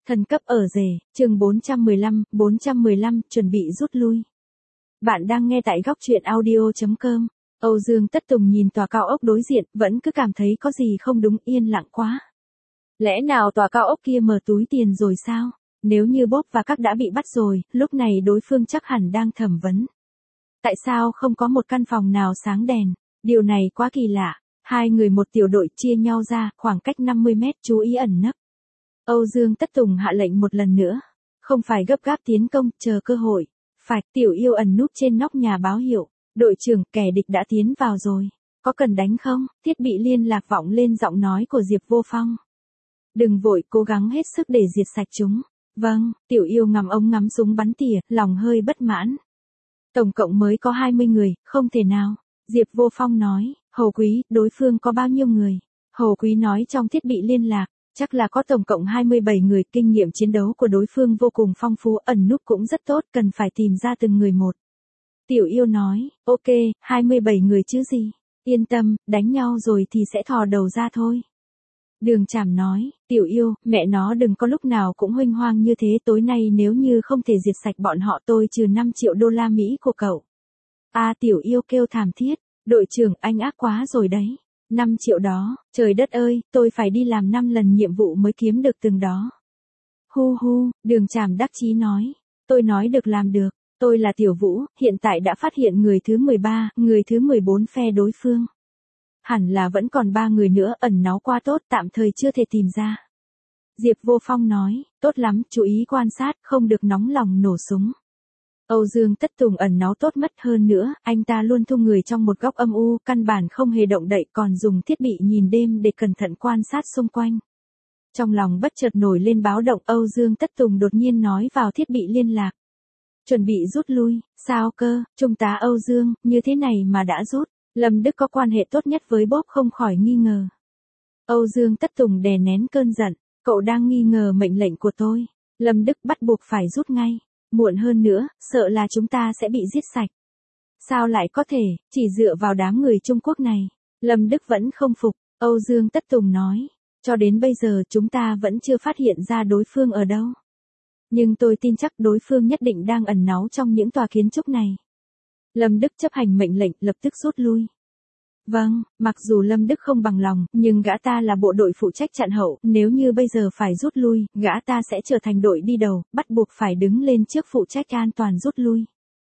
Thần cấp ở rể, chương 415, chuẩn bị rút lui. Bạn đang nghe tại góc truyện audio.com. Âu Dương Tất Tùng nhìn tòa cao ốc đối diện, vẫn cứ cảm thấy có gì không đúng, yên lặng quá. Lẽ nào tòa cao ốc kia mở túi tiền rồi sao? Nếu như Bob và các đã bị bắt rồi, lúc này đối phương chắc hẳn đang thẩm vấn. Tại sao không có một căn phòng nào sáng đèn? Điều này quá kỳ lạ. Hai người một tiểu đội chia nhau ra, khoảng cách 50 mét, chú ý ẩn nấp. Âu Dương Tất Tùng hạ lệnh một lần nữa. Không phải gấp gáp tiến công, chờ cơ hội. Phải, Tiểu Yêu ẩn núp trên nóc nhà báo hiệu. Đội trưởng, kẻ địch đã tiến vào rồi. Có cần đánh không? Thiết bị liên lạc vọng lên giọng nói của Diệp Vô Phong. Đừng vội, cố gắng hết sức để diệt sạch chúng. Vâng, Tiểu Yêu ngắm ống ngắm súng bắn tỉa, lòng hơi bất mãn. Tổng cộng mới có 20 người, không thể nào. Diệp Vô Phong nói, Hầu Quý, đối phương có bao nhiêu người? Hầu Quý nói trong thiết bị liên lạc, chắc là có tổng cộng 27 người, kinh nghiệm chiến đấu của đối phương vô cùng phong phú, ẩn núp cũng rất tốt, cần phải tìm ra từng người một. Tiểu Yêu nói, ok, 27 người chứ gì? Yên tâm, đánh nhau rồi thì sẽ thò đầu ra thôi. Đường Trảm nói, Tiểu Yêu, mẹ nó đừng có lúc nào cũng huênh hoang như thế, tối nay nếu như không thể diệt sạch bọn họ tôi trừ 5 triệu đô la Mỹ của cậu. Tiểu Yêu kêu thảm thiết, đội trưởng anh ác quá rồi đấy. 5 triệu đó, trời đất ơi, tôi phải đi làm 5 lần nhiệm vụ mới kiếm được từng đó. Hu, Đường Trảm đắc chí nói, tôi nói được làm được, tôi là Tiểu Vũ, hiện tại đã phát hiện người thứ 13, người thứ 14 phe đối phương. Hẳn là vẫn còn 3 người nữa, ẩn náu qua tốt, tạm thời chưa thể tìm ra. Diệp Vô Phong nói, tốt lắm, chú ý quan sát, không được nóng lòng nổ súng. Âu Dương Tất Tùng ẩn náu tốt mất, hơn nữa, anh ta luôn thu người trong một góc âm u, căn bản không hề động đậy, còn dùng thiết bị nhìn đêm để cẩn thận quan sát xung quanh. Trong lòng bất chợt nổi lên báo động, Âu Dương Tất Tùng đột nhiên nói vào thiết bị liên lạc. Chuẩn bị rút lui, sao cơ, Trung tá Âu Dương, như thế này mà đã rút. Lâm Đức có quan hệ tốt nhất với Bob không khỏi nghi ngờ. Âu Dương Tất Tùng đè nén cơn giận, cậu đang nghi ngờ mệnh lệnh của tôi. Lâm Đức bắt buộc phải rút ngay. Muộn hơn nữa, sợ là chúng ta sẽ bị giết sạch. Sao lại có thể, chỉ dựa vào đám người Trung Quốc này. Lâm Đức vẫn không phục, Âu Dương Tất Tùng nói. Cho đến bây giờ chúng ta vẫn chưa phát hiện ra đối phương ở đâu. Nhưng tôi tin chắc đối phương nhất định đang ẩn náu trong những tòa kiến trúc này. Lâm Đức chấp hành mệnh lệnh, lập tức rút lui. Vâng, mặc dù Lâm Đức không bằng lòng, nhưng gã ta là bộ đội phụ trách chặn hậu, nếu như bây giờ phải rút lui, gã ta sẽ trở thành đội đi đầu, bắt buộc phải đứng lên trước phụ trách an toàn rút lui.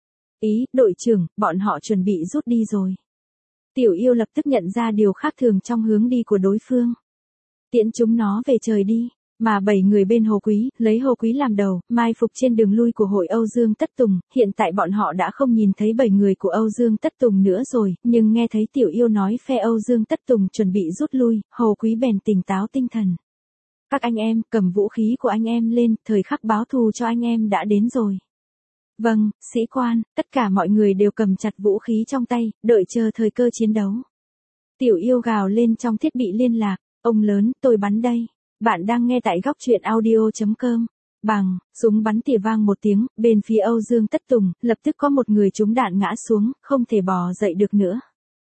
Đội trưởng, bọn họ chuẩn bị rút đi rồi. Tiểu Yêu lập tức nhận ra điều khác thường trong hướng đi của đối phương. Tiễn chúng nó về trời đi. Mà 7 người bên Hồ Quý, lấy Hồ Quý làm đầu, mai phục trên đường lui của hội Âu Dương Tất Tùng, hiện tại bọn họ đã không nhìn thấy 7 người của Âu Dương Tất Tùng nữa rồi, nhưng nghe thấy Tiểu Yêu nói phe Âu Dương Tất Tùng chuẩn bị rút lui, Hồ Quý bèn tỉnh táo tinh thần. Các anh em, cầm vũ khí của anh em lên, thời khắc báo thù cho anh em đã đến rồi. Vâng, sĩ quan, tất cả mọi người đều cầm chặt vũ khí trong tay, đợi chờ thời cơ chiến đấu. Tiểu Yêu gào lên trong thiết bị liên lạc, ông lớn, tôi bắn đây. Bạn đang nghe tại góc truyện audio.com. Bằng, súng bắn tỉa vang một tiếng, bên phía Âu Dương Tất Tùng, lập tức có một người trúng đạn ngã xuống, không thể bò dậy được nữa.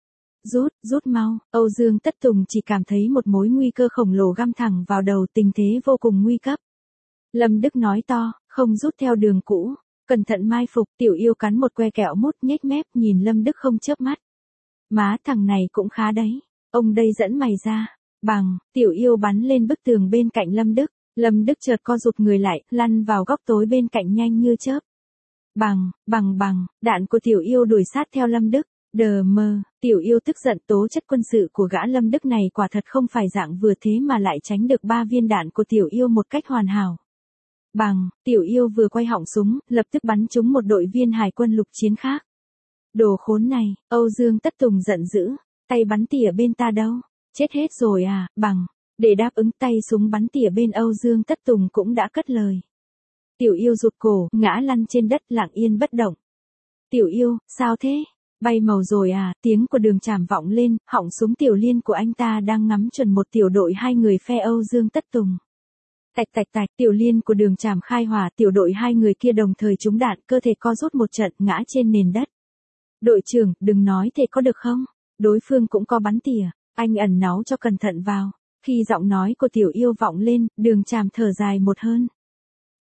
Rút mau, Âu Dương Tất Tùng chỉ cảm thấy một mối nguy cơ khổng lồ găm thẳng vào đầu, tình thế vô cùng nguy cấp. Lâm Đức nói to, không rút theo đường cũ, cẩn thận mai phục, Tiểu Yêu cắn một que kẹo mút nhếch mép nhìn Lâm Đức không chớp mắt. Má thằng này cũng khá đấy, ông đây dẫn mày ra. Bằng, Tiểu Yêu bắn lên bức tường bên cạnh Lâm Đức. Lâm Đức chợt co rụt người lại, lăn vào góc tối bên cạnh nhanh như chớp. Bằng, đạn của Tiểu Yêu đuổi sát theo Lâm Đức. Đờ mơ, Tiểu Yêu tức giận, tố chất quân sự của gã Lâm Đức này quả thật không phải dạng vừa thế mà lại tránh được 3 viên đạn của Tiểu Yêu một cách hoàn hảo. Bằng, Tiểu Yêu vừa quay họng súng, lập tức bắn trúng một đội viên hải quân lục chiến khác. Đồ khốn này, Âu Dương Tất Tùng giận dữ, tay bắn tỉa bên ta đâu? Chết hết rồi à, Bằng. Để đáp ứng, tay súng bắn tỉa bên Âu Dương Tất Tùng cũng đã cất lời. Tiểu Yêu rụt cổ, ngã lăn trên đất lặng yên bất động. Tiểu Yêu, sao thế? Bay màu rồi à, tiếng của Đường Trảm vọng lên, họng súng Tiểu Liên của anh ta đang ngắm chuẩn một tiểu đội 2 người phe Âu Dương Tất Tùng. Tạch, Tiểu Liên của Đường Trảm khai hỏa, tiểu đội 2 người kia đồng thời trúng đạn, cơ thể co rút một trận, ngã trên nền đất. Đội trưởng, đừng nói thế có được không? Đối phương cũng có bắn tỉa. Anh ẩn náu cho cẩn thận vào. Khi giọng nói của Tiểu Yêu vọng lên, Đường Trảm thở dài một hơn.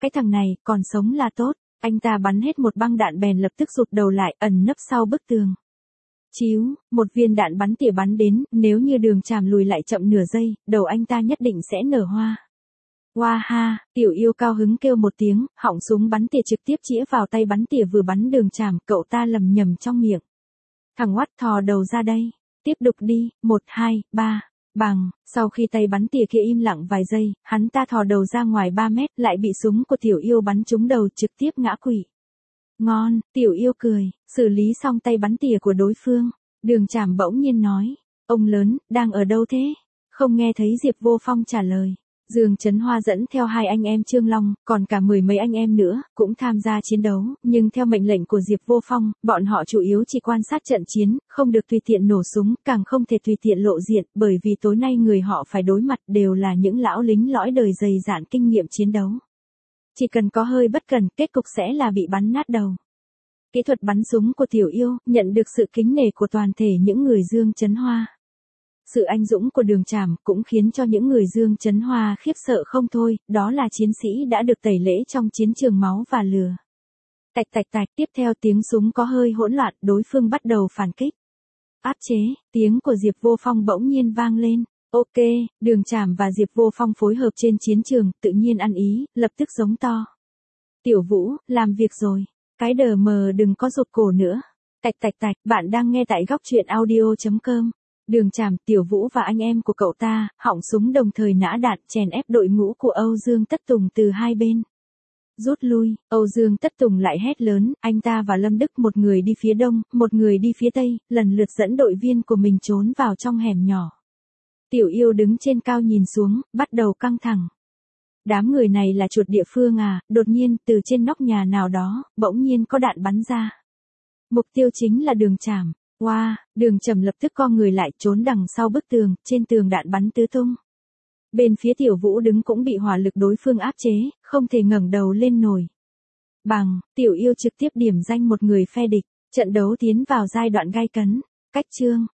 cái thằng này, còn sống là tốt. Anh ta bắn hết một băng đạn bèn lập tức rụt đầu lại, ẩn nấp sau bức tường. Chíu, một viên đạn bắn tỉa bắn đến, nếu như Đường Tràm lùi lại chậm nửa giây, đầu anh ta nhất định sẽ nở hoa. Hoa ha, Tiểu Yêu cao hứng kêu một tiếng, họng súng bắn tỉa trực tiếp chĩa vào tay bắn tỉa vừa bắn Đường Tràm, cậu ta lầm nhầm trong miệng. Thằng oắt thò đầu ra đây, tiếp đục đi, 1, 2, 3. Bằng, sau khi tay bắn tỉa kia im lặng vài giây, hắn ta thò đầu ra ngoài 3 mét, lại bị súng của Tiểu Yêu bắn trúng đầu trực tiếp ngã quỵ. Ngon, Tiểu Yêu cười, xử lý xong tay bắn tỉa của đối phương. Đường Tràm bỗng nhiên nói, ông lớn, đang ở đâu thế? Không nghe thấy Diệp Vô Phong trả lời. Dương Chấn Hoa dẫn theo 2 anh em Trương Long, còn cả 10 mấy anh em nữa, cũng tham gia chiến đấu, nhưng theo mệnh lệnh của Diệp Vô Phong, bọn họ chủ yếu chỉ quan sát trận chiến, không được tùy tiện nổ súng, càng không thể tùy tiện lộ diện, bởi vì tối nay người họ phải đối mặt đều là những lão lính lõi đời dày dạn kinh nghiệm chiến đấu. Chỉ cần có hơi bất cẩn, kết cục sẽ là bị bắn nát đầu. Kỹ thuật bắn súng của Tiểu Yêu nhận được sự kính nể của toàn thể những người Dương Chấn Hoa. Sự anh dũng của Đường Tràm cũng khiến cho những người Dương Chấn Hoa khiếp sợ không thôi, đó là chiến sĩ đã được tẩy lễ trong chiến trường máu và lửa. Tạch tạch tạch, tiếp theo tiếng súng có hơi hỗn loạn, đối phương bắt đầu phản kích. Áp chế, tiếng của Diệp Vô Phong bỗng nhiên vang lên. Ok, Đường Tràm và Diệp Vô Phong phối hợp trên chiến trường, tự nhiên ăn ý, lập tức giống to. Tiểu Vũ, làm việc rồi. Cái đờ mờ đừng có rụt cổ nữa. Tạch tạch tạch, bạn đang nghe tại góc truyện audio.com. Đường Tràm, Tiểu Vũ và anh em của cậu ta, họng súng đồng thời nã đạn chèn ép đội ngũ của Âu Dương Tất Tùng từ hai bên. Rút lui, Âu Dương Tất Tùng lại hét lớn, anh ta và Lâm Đức một người đi phía đông, một người đi phía tây, lần lượt dẫn đội viên của mình trốn vào trong hẻm nhỏ. Tiểu Yêu đứng trên cao nhìn xuống, bắt đầu căng thẳng. Đám người này là chuột địa phương à, đột nhiên, từ trên nóc nhà nào đó, bỗng nhiên có đạn bắn ra. Mục tiêu chính là Đường Tràm. Wow, Đường Trầm lập tức co người lại trốn đằng sau bức tường, trên tường đạn bắn tứ tung. Bên phía Tiểu Vũ đứng cũng bị hỏa lực đối phương áp chế, không thể ngẩng đầu lên nổi. Bằng, Tiểu Yêu trực tiếp điểm danh một người phe địch, trận đấu tiến vào giai đoạn gay cấn. Cách chương,